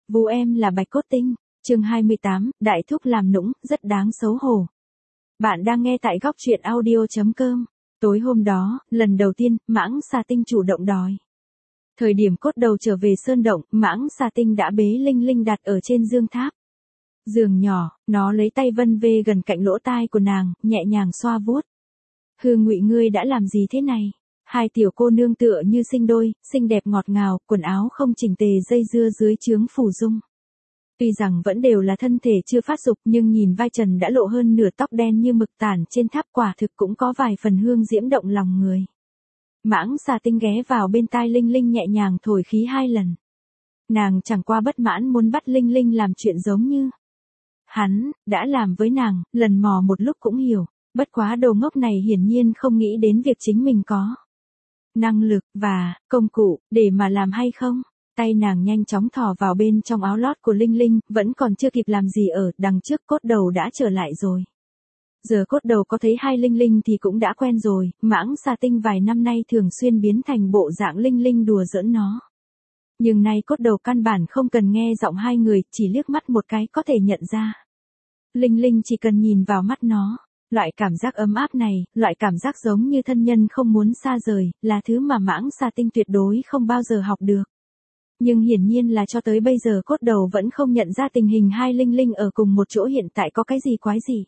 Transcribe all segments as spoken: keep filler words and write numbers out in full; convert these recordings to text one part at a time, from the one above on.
Vú em là Bạch Cốt Tinh, chương hai mươi tám, đại thúc làm nũng, rất đáng xấu hổ. Bạn đang nghe tại góc truyện audio chấm com. Tối hôm đó, lần đầu tiên, Mãng Xà Tinh chủ động đòi. Thời điểm cốt đầu trở về sơn động, Mãng Xà Tinh đã bế Linh Linh đặt ở trên giường tháp. Giường nhỏ, nó lấy tay vân vê gần cạnh lỗ tai của nàng, nhẹ nhàng xoa vuốt. Hư Ngụy, ngươi đã làm gì thế này? Hai tiểu cô nương tựa như sinh đôi, xinh đẹp ngọt ngào, quần áo không chỉnh tề dây dưa dưới chướng phủ dung. Tuy rằng vẫn đều là thân thể chưa phát dục nhưng nhìn vai trần đã lộ hơn nửa tóc đen như mực tản trên tháp, quả thực cũng có vài phần hương diễm động lòng người. Mãng Xà Tinh ghé vào bên tai Linh Linh nhẹ nhàng thổi khí hai lần. Nàng chẳng qua bất mãn muốn bắt Linh Linh làm chuyện giống như hắn đã làm với nàng, lần mò một lúc cũng hiểu, bất quá đồ ngốc này hiển nhiên không nghĩ đến việc chính mình có năng lực và công cụ để mà làm hay không. Tay nàng nhanh chóng thò vào bên trong áo lót của Linh Linh, vẫn còn chưa kịp làm gì ở đằng trước, cốt đầu đã trở lại rồi. Giờ cốt đầu có thấy hai Linh Linh thì cũng đã quen rồi, Mãng Xà Tinh vài năm nay thường xuyên biến thành bộ dạng Linh Linh đùa giỡn nó. Nhưng nay cốt đầu căn bản không cần nghe giọng hai người, chỉ liếc mắt một cái có thể nhận ra. Linh Linh chỉ cần nhìn vào mắt nó. Loại cảm giác ấm áp này, loại cảm giác giống như thân nhân không muốn xa rời, là thứ mà Mãng Xà Tinh tuyệt đối không bao giờ học được. Nhưng hiển nhiên là cho tới bây giờ cốt đầu vẫn không nhận ra tình hình hai Linh Linh ở cùng một chỗ hiện tại có cái gì quái gì.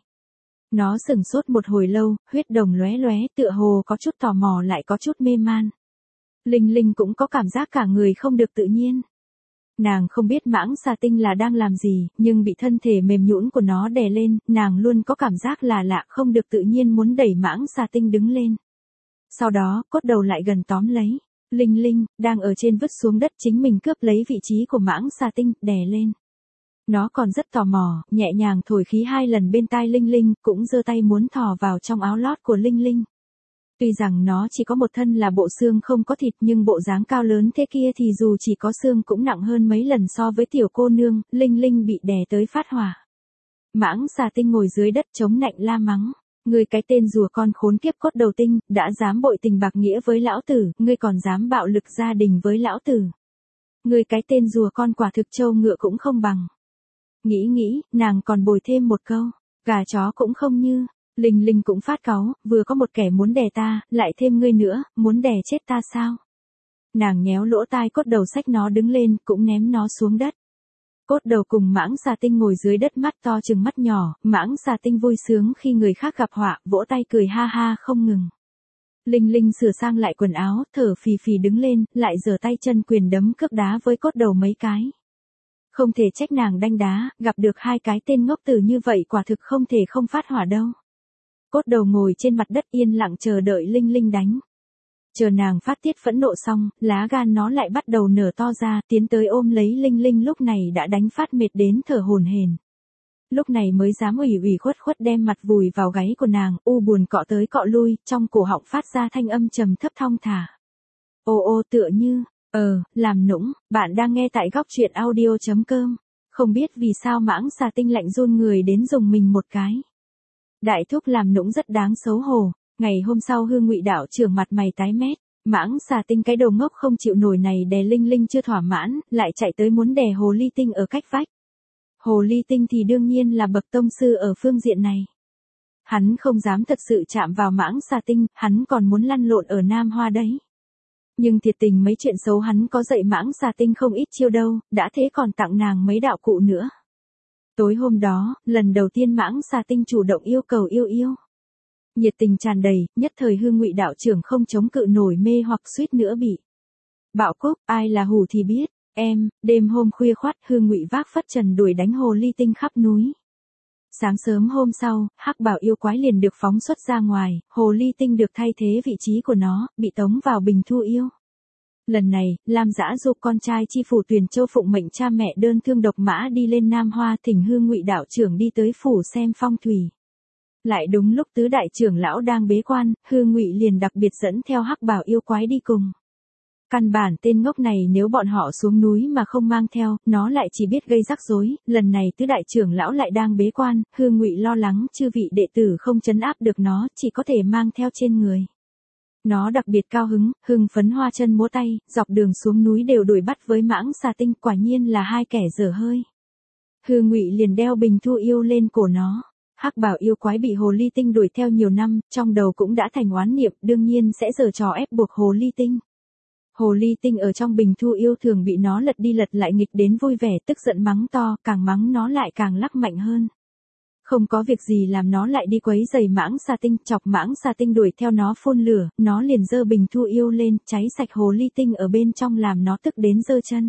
Nó sửng sốt một hồi lâu, huyết đồng lóe lóe, tựa hồ có chút tò mò lại có chút mê man. Linh Linh cũng có cảm giác cả người không được tự nhiên. Nàng không biết Mãng Xà Tinh là đang làm gì, nhưng bị thân thể mềm nhũn của nó đè lên, nàng luôn có cảm giác là lạ không được tự nhiên muốn đẩy Mãng Xà Tinh đứng lên. Sau đó, cốt đầu lại gần tóm lấy. Linh Linh, đang ở trên vứt xuống đất chính mình cướp lấy vị trí của Mãng Xà Tinh, đè lên. Nó còn rất tò mò, nhẹ nhàng thổi khí hai lần bên tai Linh Linh, cũng giơ tay muốn thò vào trong áo lót của Linh Linh. Tuy rằng nó chỉ có một thân là bộ xương không có thịt nhưng bộ dáng cao lớn thế kia thì dù chỉ có xương cũng nặng hơn mấy lần so với tiểu cô nương, Linh Linh bị đè tới phát hỏa. Mãng Xà Tinh ngồi dưới đất chống nạnh la mắng. Ngươi cái tên rùa con khốn kiếp cốt đầu tinh, đã dám bội tình bạc nghĩa với lão tử, ngươi còn dám bạo lực gia đình với lão tử. Ngươi cái tên rùa con quả thực trâu ngựa cũng không bằng. Nghĩ nghĩ, nàng còn bồi thêm một câu, gà chó cũng không như. Linh Linh cũng phát cáu, vừa có một kẻ muốn đè ta, lại thêm ngươi nữa, muốn đè chết ta sao? Nàng nhéo lỗ tai cốt đầu xách nó đứng lên, cũng ném nó xuống đất. Cốt đầu cùng Mãng Xà Tinh ngồi dưới đất mắt to chừng mắt nhỏ, Mãng Xà Tinh vui sướng khi người khác gặp họa, vỗ tay cười ha ha không ngừng. Linh Linh sửa sang lại quần áo, thở phì phì đứng lên, lại giở tay chân quyền đấm cước đá với cốt đầu mấy cái. Không thể trách nàng đanh đá, gặp được hai cái tên ngốc tử như vậy quả thực không thể không phát hỏa đâu. Cốt đầu ngồi trên mặt đất yên lặng chờ đợi Linh Linh đánh. Chờ nàng phát tiết phẫn nộ xong, lá gan nó lại bắt đầu nở to ra, tiến tới ôm lấy Linh Linh lúc này đã đánh phát mệt đến thở hổn hển. Lúc này mới dám ủy ủy khuất khuất đem mặt vùi vào gáy của nàng, u buồn cọ tới cọ lui, trong cổ họng phát ra thanh âm trầm thấp thong thả. Ô ô tựa như, ờ, làm nũng, bạn đang nghe tại góc truyện audio chấm com. Không biết vì sao Mãng Xà Tinh lạnh run người đến dùng mình một cái. Đại thúc làm nũng rất đáng xấu hổ. Ngày hôm sau Hư Ngụy đạo trưởng mặt mày tái mét, Mãng Xà Tinh cái đồ ngốc không chịu nổi này đè Linh Linh chưa thỏa mãn, lại chạy tới muốn đè Hồ Ly Tinh ở cách vách. Hồ Ly Tinh thì đương nhiên là bậc tông sư ở phương diện này. Hắn không dám thật sự chạm vào Mãng Xà Tinh, hắn còn muốn lăn lộn ở Nam Hoa đấy. Nhưng thiệt tình mấy chuyện xấu hắn có dạy Mãng Xà Tinh không ít chiêu đâu, đã thế còn tặng nàng mấy đạo cụ nữa. Tối hôm đó, lần đầu tiên Mãng Xà Tinh chủ động yêu cầu yêu yêu. Nhiệt tình tràn đầy, nhất thời Hư Ngụy đạo trưởng không chống cự nổi mê hoặc suýt nữa bị bạo cúc, ai là hù thì biết, em, đêm hôm khuya khoắt Hư Ngụy vác phất trần đuổi đánh Hồ Ly Tinh khắp núi. Sáng sớm hôm sau, hắc bảo yêu quái liền được phóng xuất ra ngoài, Hồ Ly Tinh được thay thế vị trí của nó, bị tống vào bình thu yêu. Lần này, Lam Dã Dục con trai chi phủ Tuyền Châu phụng mệnh cha mẹ đơn thương độc mã đi lên Nam Hoa thỉnh Hư Ngụy đạo trưởng đi tới phủ xem phong thủy. Lại đúng lúc tứ đại trưởng lão đang bế quan, Hư Ngụy liền đặc biệt dẫn theo hắc bảo yêu quái đi cùng. Căn bản tên ngốc này nếu bọn họ xuống núi mà không mang theo, nó lại chỉ biết gây rắc rối, lần này tứ đại trưởng lão lại đang bế quan, Hư Ngụy lo lắng chư vị đệ tử không trấn áp được nó, chỉ có thể mang theo trên người. Nó đặc biệt cao hứng, hưng phấn hoa chân múa tay, dọc đường xuống núi đều đuổi bắt với mãng xà tinh, quả nhiên là hai kẻ dở hơi. Hư Ngụy liền đeo bình thu yêu lên cổ nó. Hắc Bảo yêu quái bị hồ ly tinh đuổi theo nhiều năm, trong đầu cũng đã thành oán niệm, đương nhiên sẽ giở trò ép buộc hồ ly tinh. Hồ ly tinh ở trong bình thu yêu thường bị nó lật đi lật lại nghịch đến vui vẻ, tức giận mắng to, càng mắng nó lại càng lắc mạnh hơn. Không có việc gì làm nó lại đi quấy giày mãng xà tinh, chọc mãng xà tinh đuổi theo nó phun lửa, nó liền giơ bình thu yêu lên, cháy sạch hồ ly tinh ở bên trong làm nó tức đến giơ chân.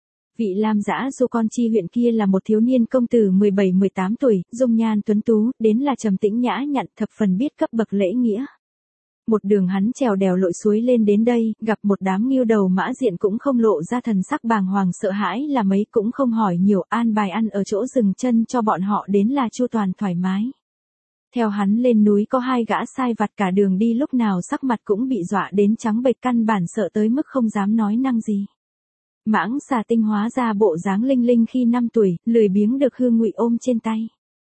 Vị Lam Dã Du Con Chi huyện kia là một thiếu niên công tử mười bảy mười tám tuổi, dung nhan tuấn tú, đến là trầm tĩnh nhã nhặn, thập phần biết cấp bậc lễ nghĩa. Một đường hắn trèo đèo lội suối lên đến đây, gặp một đám nghêu đầu mã diện cũng không lộ ra thần sắc bàng hoàng sợ hãi là mấy, cũng không hỏi nhiều, an bài ăn ở chỗ dừng chân cho bọn họ đến là chu toàn thoải mái. Theo hắn lên núi có hai gã sai vặt cả đường đi lúc nào sắc mặt cũng bị dọa đến trắng bệch, căn bản sợ tới mức không dám nói năng gì. Mãng xà tinh hóa ra bộ dáng Linh Linh khi năm tuổi, lười biếng được Hư Ngụy ôm trên tay.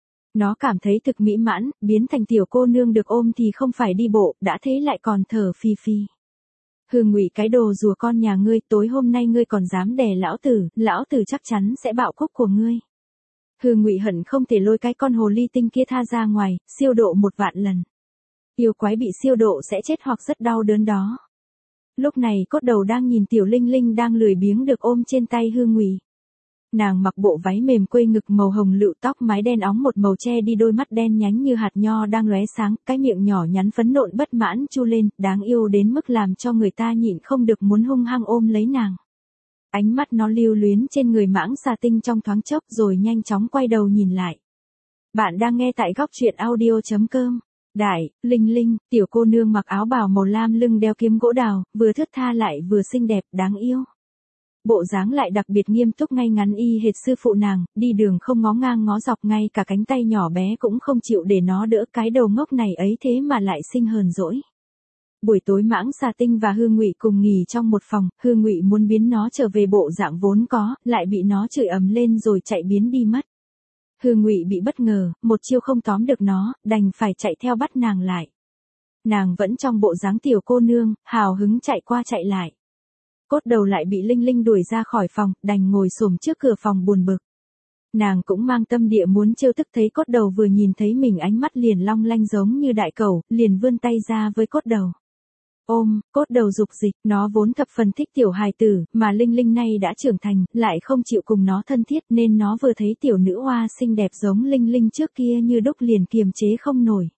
Nó cảm thấy thực mỹ mãn, biến thành tiểu cô nương được ôm thì không phải đi bộ, đã thế lại còn thở phì phì. Hư Ngụy cái đồ rùa con nhà ngươi, tối hôm nay ngươi còn dám đè lão tử, lão tử chắc chắn sẽ bạo cúc của ngươi. Hư Ngụy hận không thể lôi cái con hồ ly tinh kia tha ra ngoài, siêu độ một vạn lần. Yêu quái bị siêu độ sẽ chết hoặc rất đau đớn đó. Lúc này Cốt Đầu đang nhìn tiểu Linh Linh đang lười biếng được ôm trên tay Hư Ngụy. Nàng mặc bộ váy mềm quây ngực màu hồng lựu, tóc mái đen óng một màu che đi đôi mắt đen nhánh như hạt nho đang lóe sáng, cái miệng nhỏ nhắn phấn nộn bất mãn chu lên, đáng yêu đến mức làm cho người ta nhịn không được muốn hung hăng ôm lấy nàng. Ánh mắt nó lưu luyến trên người mãng xà tinh trong thoáng chốc rồi nhanh chóng quay đầu nhìn lại. Bạn đang nghe tại góc truyện audio chấm com. Đại, Linh Linh, tiểu cô nương mặc áo bào màu lam lưng đeo kiếm gỗ đào, vừa thướt tha lại vừa xinh đẹp, đáng yêu. Bộ dáng lại đặc biệt nghiêm túc ngay ngắn y hệt sư phụ nàng, đi đường không ngó ngang ngó dọc, ngay cả cánh tay nhỏ bé cũng không chịu để nó đỡ, cái đầu ngốc này ấy thế mà lại sinh hờn dỗi. Buổi tối mãng xà tinh và Hư Ngụy cùng nghỉ trong một phòng, Hư Ngụy muốn biến nó trở về bộ dạng vốn có, lại bị nó chửi ầm lên rồi chạy biến đi mất. Hư Ngụy bị bất ngờ, một chiêu không tóm được nó, đành phải chạy theo bắt nàng lại. Nàng vẫn trong bộ dáng tiểu cô nương, hào hứng chạy qua chạy lại. Cốt Đầu lại bị Linh Linh đuổi ra khỏi phòng, đành ngồi xổm trước cửa phòng buồn bực. Nàng cũng mang tâm địa muốn trêu tức, thấy Cốt Đầu vừa nhìn thấy mình ánh mắt liền long lanh giống như đại cẩu, liền vươn tay ra với Cốt Đầu. Ôm, Cốt Đầu dục dịch, nó vốn thập phần thích tiểu hài tử, mà Linh Linh nay đã trưởng thành, lại không chịu cùng nó thân thiết nên nó vừa thấy tiểu nữ hoa xinh đẹp giống Linh Linh trước kia như đúc liền kiềm chế không nổi.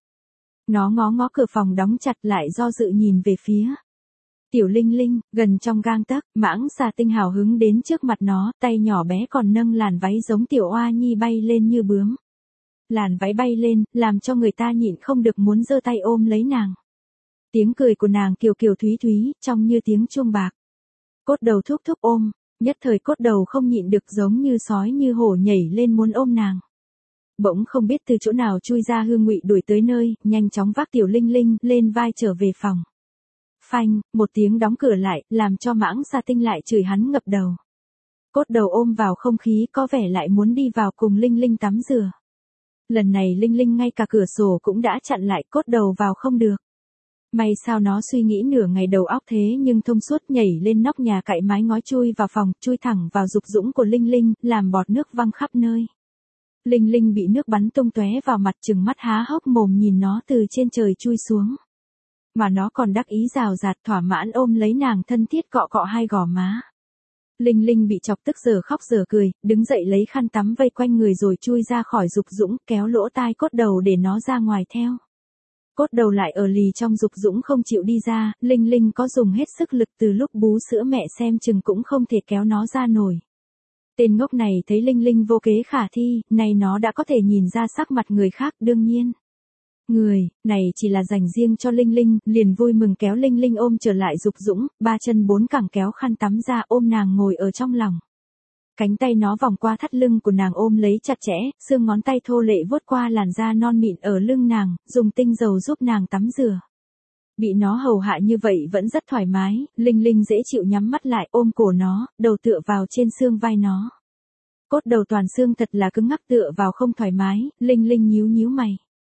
Nó ngó ngó cửa phòng đóng chặt lại do dự nhìn về phía. Tiểu Linh Linh, gần trong gang tấc, mãng xà tinh hào hứng đến trước mặt nó, tay nhỏ bé còn nâng làn váy giống tiểu oa nhi bay lên như bướm. Làn váy bay lên, làm cho người ta nhịn không được muốn giơ tay ôm lấy nàng. Tiếng cười của nàng kiều kiều thúy thúy, trông như tiếng chuông bạc. Cốt Đầu thúc thúc ôm, nhất thời Cốt Đầu không nhịn được giống như sói như hổ nhảy lên muốn ôm nàng. Bỗng không biết từ chỗ nào chui ra Hư Ngụy đuổi tới nơi, nhanh chóng vác tiểu Linh Linh lên vai trở về phòng. Phanh, một tiếng đóng cửa lại, làm cho mãng xà tinh lại chửi hắn ngập đầu. Cốt Đầu ôm vào không khí có vẻ lại muốn đi vào cùng Linh Linh tắm rửa. Lần này Linh Linh ngay cả cửa sổ cũng đã chặn lại, Cốt Đầu vào không được. May sao nó suy nghĩ nửa ngày đầu óc thế nhưng thông suốt, nhảy lên nóc nhà cạy mái ngói chui vào phòng, chui thẳng vào dục dũng của Linh Linh, làm bọt nước văng khắp nơi. Linh Linh bị nước bắn tung tóe vào mặt, trừng mắt há hốc mồm nhìn nó từ trên trời chui xuống. Mà nó còn đắc ý rào rạt thỏa mãn ôm lấy nàng thân thiết cọ cọ hai gò má. Linh Linh bị chọc tức giờ khóc giờ cười, đứng dậy lấy khăn tắm vây quanh người rồi chui ra khỏi dục dũng, kéo lỗ tai Cốt Đầu để nó ra ngoài theo. Cốt Đầu lại ở lì trong dục dũng không chịu đi ra, Linh Linh có dùng hết sức lực từ lúc bú sữa mẹ xem chừng cũng không thể kéo nó ra nổi. Tên ngốc này thấy Linh Linh vô kế khả thi, nay nó đã có thể nhìn ra sắc mặt người khác, đương nhiên. Người, này chỉ là dành riêng cho Linh Linh, liền vui mừng kéo Linh Linh ôm trở lại dục dũng, ba chân bốn cẳng kéo khăn tắm ra ôm nàng ngồi ở trong lòng. Cánh tay nó vòng qua thắt lưng của nàng ôm lấy chặt chẽ, xương ngón tay thô lệ vuốt qua làn da non mịn ở lưng nàng, dùng tinh dầu giúp nàng tắm rửa. Bị nó hầu hạ như vậy vẫn rất thoải mái, Linh Linh dễ chịu nhắm mắt lại ôm cổ nó, đầu tựa vào trên xương vai nó. Cốt Đầu toàn xương thật là cứng ngắc tựa vào không thoải mái, Linh Linh nhíu nhíu mày.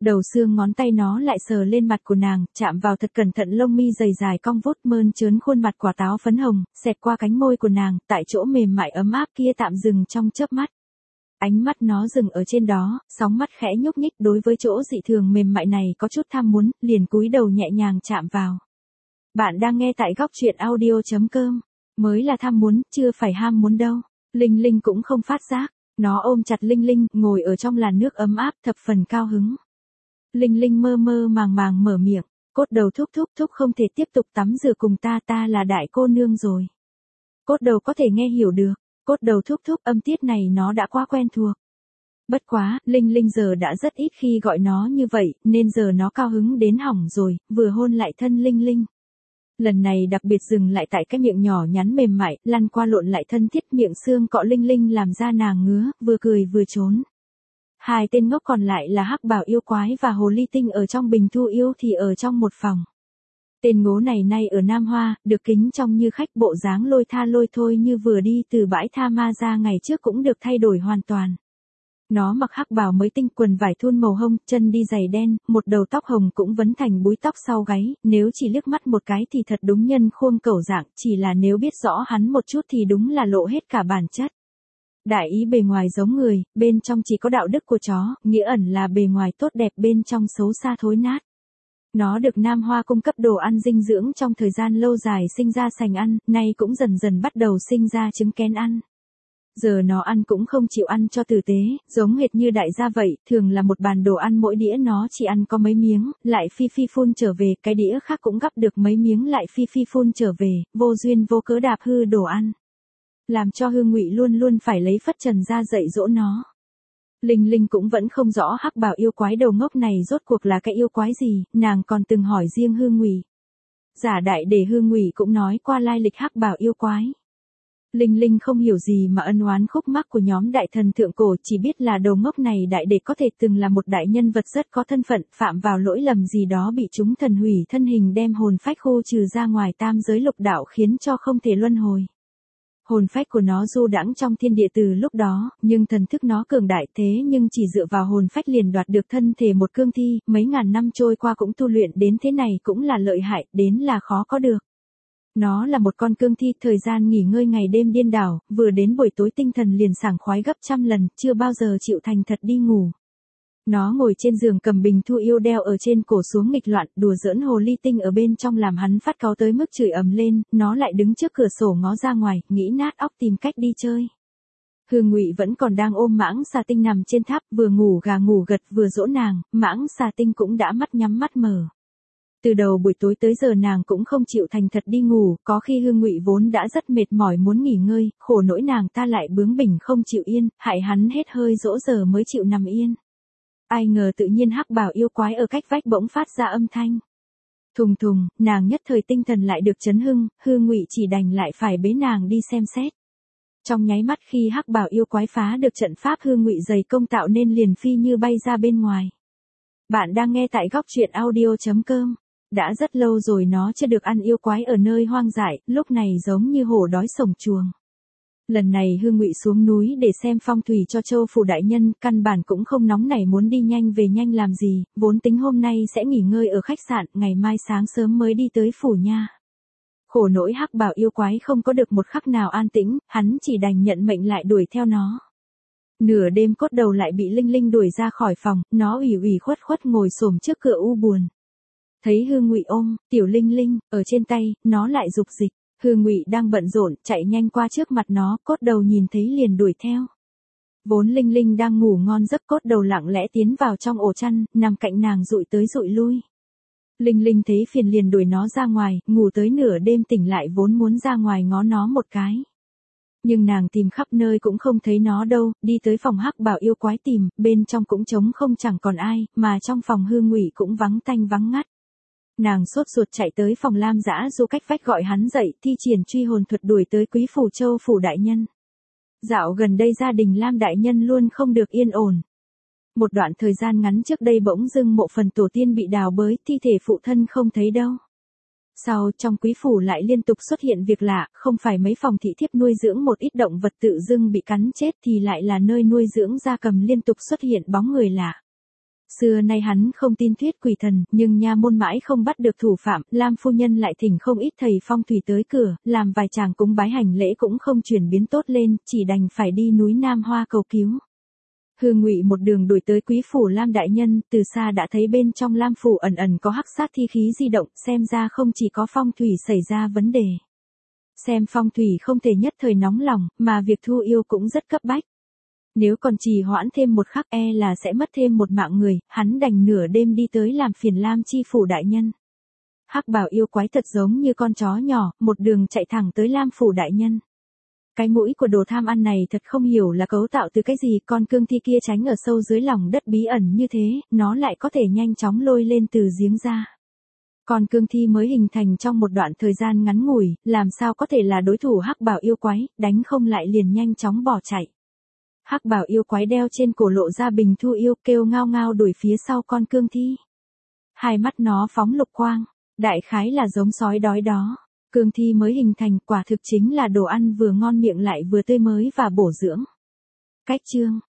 Đầu xương ngón tay nó lại sờ lên mặt của nàng, chạm vào thật cẩn thận lông mi dày dài cong vút mơn trớn khuôn mặt quả táo phấn hồng, xẹt qua cánh môi của nàng, tại chỗ mềm mại ấm áp kia tạm dừng trong chớp mắt. Ánh mắt nó dừng ở trên đó, sóng mắt khẽ nhúc nhích đối với chỗ dị thường mềm mại này có chút tham muốn, liền cúi đầu nhẹ nhàng chạm vào. Bạn đang nghe tại góc truyện audio.com. Mới là tham muốn, chưa phải ham muốn đâu. Linh Linh cũng không phát giác. Nó ôm chặt Linh Linh, ngồi ở trong làn nước ấm áp thập phần cao hứng. Linh Linh mơ mơ màng màng mở miệng. Cốt đầu thúc thúc thúc không thể tiếp tục tắm rửa cùng ta, ta là đại cô nương rồi. Cốt đầu có thể nghe hiểu được. Cốt đầu thúc thúc âm tiết này nó đã quá quen thuộc. Bất quá, Linh Linh giờ đã rất ít khi gọi nó như vậy, nên giờ nó cao hứng đến hỏng rồi, vừa hôn lại thân Linh Linh. Lần này đặc biệt dừng lại tại cái miệng nhỏ nhắn mềm mại, lăn qua lộn lại thân thiết miệng xương cọ Linh Linh làm ra nàng ngứa, vừa cười vừa trốn. Hai tên ngốc còn lại là Hắc Bảo yêu quái và Hồ Ly Tinh ở trong bình thu yêu thì ở trong một phòng. Tên ngố này nay ở Nam Hoa, được kính trong như khách bộ dáng lôi tha lôi thôi như vừa đi từ bãi tha ma ra ngày trước cũng được thay đổi hoàn toàn. Nó mặc hắc bào mới tinh, quần vải thun màu hông, chân đi giày đen, một đầu tóc hồng cũng vấn thành búi tóc sau gáy, nếu chỉ liếc mắt một cái thì thật đúng nhân khuôn cẩu dạng, chỉ là nếu biết rõ hắn một chút thì đúng là lộ hết cả bản chất. Đại ý bề ngoài giống người, bên trong chỉ có đạo đức của chó, nghĩa ẩn là bề ngoài tốt đẹp bên trong xấu xa thối nát. Nó được Nam Hoa cung cấp đồ ăn dinh dưỡng trong thời gian lâu dài sinh ra sành ăn, nay cũng dần dần bắt đầu sinh ra trứng kén ăn. Giờ nó ăn cũng không chịu ăn cho tử tế, giống hệt như đại gia vậy, thường là một bàn đồ ăn mỗi đĩa nó chỉ ăn có mấy miếng, lại phi phi phun trở về, cái đĩa khác cũng gắp được mấy miếng lại phi phi phun trở về, vô duyên vô cớ đạp hư đồ ăn. Làm cho Hương Ngụy luôn luôn phải lấy phất trần ra dạy dỗ nó. Linh Linh cũng vẫn không rõ Hắc Bảo yêu quái đầu ngốc này rốt cuộc là cái yêu quái gì, nàng còn từng hỏi riêng Hương Ngụy. Giả đại để Hương Ngụy cũng nói qua lai lịch Hắc Bảo yêu quái. Linh Linh không hiểu gì mà ân oán khúc mắc của nhóm đại thần thượng cổ, chỉ biết là đầu ngốc này đại đệ có thể từng là một đại nhân vật rất có thân phận, phạm vào lỗi lầm gì đó bị chúng thần hủy thân hình đem hồn phách khu trừ ra ngoài tam giới lục đạo khiến cho không thể luân hồi. Hồn phách của nó du đãng trong thiên địa từ lúc đó, nhưng thần thức nó cường đại thế nhưng chỉ dựa vào hồn phách liền đoạt được thân thể một cương thi, mấy ngàn năm trôi qua cũng tu luyện đến thế này cũng là lợi hại, đến là khó có được. Nó là một con cương thi, thời gian nghỉ ngơi ngày đêm điên đảo, vừa đến buổi tối tinh thần liền sảng khoái gấp trăm lần, chưa bao giờ chịu thành thật đi ngủ. Nó ngồi trên giường cầm bình thu yêu đeo ở trên cổ xuống nghịch loạn, đùa giỡn Hồ Ly Tinh ở bên trong làm hắn phát cáu tới mức chửi ầm lên, nó lại đứng trước cửa sổ ngó ra ngoài, nghĩ nát óc tìm cách đi chơi. Hương Ngụy vẫn còn đang ôm Mãng Xà Tinh nằm trên tháp, vừa ngủ gà ngủ gật vừa dỗ nàng, Mãng Xà Tinh cũng đã mắt nhắm mắt mở. Từ đầu buổi tối tới giờ nàng cũng không chịu thành thật đi ngủ, có khi Hương Ngụy vốn đã rất mệt mỏi muốn nghỉ ngơi, khổ nỗi nàng ta lại bướng bỉnh không chịu yên, hại hắn hết hơi dỗ giờ mới chịu nằm yên. Ai ngờ tự nhiên Hắc Bảo yêu quái ở cách vách bỗng phát ra âm thanh. Thùng thùng, nàng nhất thời tinh thần lại được chấn hưng, Hương Ngụy chỉ đành lại phải bế nàng đi xem xét. Trong nháy mắt khi Hắc Bảo yêu quái phá được trận pháp Hương Ngụy dày công tạo nên liền phi như bay ra bên ngoài. Bạn đang nghe tại góc truyện audio.com. Đã rất lâu rồi nó chưa được ăn yêu quái ở nơi hoang dại, lúc này giống như hổ đói sổng chuồng. Lần này Hương Ngụy xuống núi để xem phong thủy cho Châu phủ đại nhân, căn bản cũng không nóng nảy muốn đi nhanh về nhanh làm gì, vốn tính hôm nay sẽ nghỉ ngơi ở khách sạn, ngày mai sáng sớm mới đi tới phủ nha. Khổ nỗi Hắc Bảo yêu quái không có được một khắc nào an tĩnh, hắn chỉ đành nhận mệnh lại đuổi theo nó. Nửa đêm cốt đầu lại bị Linh Linh đuổi ra khỏi phòng, nó ủy ủy khuất khuất ngồi xổm trước cửa u buồn. Thấy Hương Ngụy ôm tiểu Linh Linh ở trên tay, nó lại dục dịch. Hương Ngụy đang bận rộn, chạy nhanh qua trước mặt nó, cốt đầu nhìn thấy liền đuổi theo. Vốn Linh Linh đang ngủ ngon giấc, cốt đầu lặng lẽ tiến vào trong ổ chăn, nằm cạnh nàng dụi tới dụi lui. Linh Linh thấy phiền liền đuổi nó ra ngoài, ngủ tới nửa đêm tỉnh lại vốn muốn ra ngoài ngó nó một cái. Nhưng nàng tìm khắp nơi cũng không thấy nó đâu, đi tới phòng Hắc Bảo yêu quái tìm, bên trong cũng trống không chẳng còn ai, mà trong phòng Hương Ngụy cũng vắng tanh vắng ngắt. Nàng sốt ruột chạy tới phòng Lam Dã Du cách vách gọi hắn dậy, thi triển truy hồn thuật đuổi tới Quý phủ Châu phủ đại nhân. Dạo gần đây gia đình Lam đại nhân luôn không được yên ổn. Một đoạn thời gian ngắn trước đây bỗng dưng mộ phần tổ tiên bị đào bới, thi thể phụ thân không thấy đâu. Sau trong Quý phủ lại liên tục xuất hiện việc lạ, không phải mấy phòng thị thiếp nuôi dưỡng một ít động vật tự dưng bị cắn chết thì lại là nơi nuôi dưỡng gia cầm liên tục xuất hiện bóng người lạ. Xưa nay hắn không tin thuyết quỷ thần, nhưng nha môn mãi không bắt được thủ phạm, Lam phu nhân lại thỉnh không ít thầy phong thủy tới cửa, làm vài chàng cúng bái hành lễ cũng không chuyển biến tốt lên, chỉ đành phải đi núi Nam Hoa cầu cứu. Hương Ngụy một đường đuổi tới quý phủ Lam đại nhân, từ xa đã thấy bên trong Lam phủ ẩn ẩn có hắc sát thi khí di động, xem ra không chỉ có phong thủy xảy ra vấn đề. Xem phong thủy không thể nhất thời nóng lòng, mà việc thu yêu cũng rất cấp bách. Nếu còn trì hoãn thêm một khắc e là sẽ mất thêm một mạng người, hắn đành nửa đêm đi tới làm phiền Lam chi phủ đại nhân. Hắc bào yêu quái thật giống như con chó nhỏ, một đường chạy thẳng tới Lam phủ đại nhân. Cái mũi của đồ tham ăn này thật không hiểu là cấu tạo từ cái gì, con cương thi kia tránh ở sâu dưới lòng đất bí ẩn như thế, nó lại có thể nhanh chóng lôi lên từ giếng ra. Con cương thi mới hình thành trong một đoạn thời gian ngắn ngủi, làm sao có thể là đối thủ hắc bào yêu quái, đánh không lại liền nhanh chóng bỏ chạy. Hắc bào yêu quái đeo trên cổ lộ ra bình thu yêu, kêu ngao ngao đuổi phía sau con cương thi. Hai mắt nó phóng lục quang, đại khái là giống sói đói đó. Cương thi mới hình thành quả thực chính là đồ ăn vừa ngon miệng lại vừa tươi mới và bổ dưỡng. Cách chương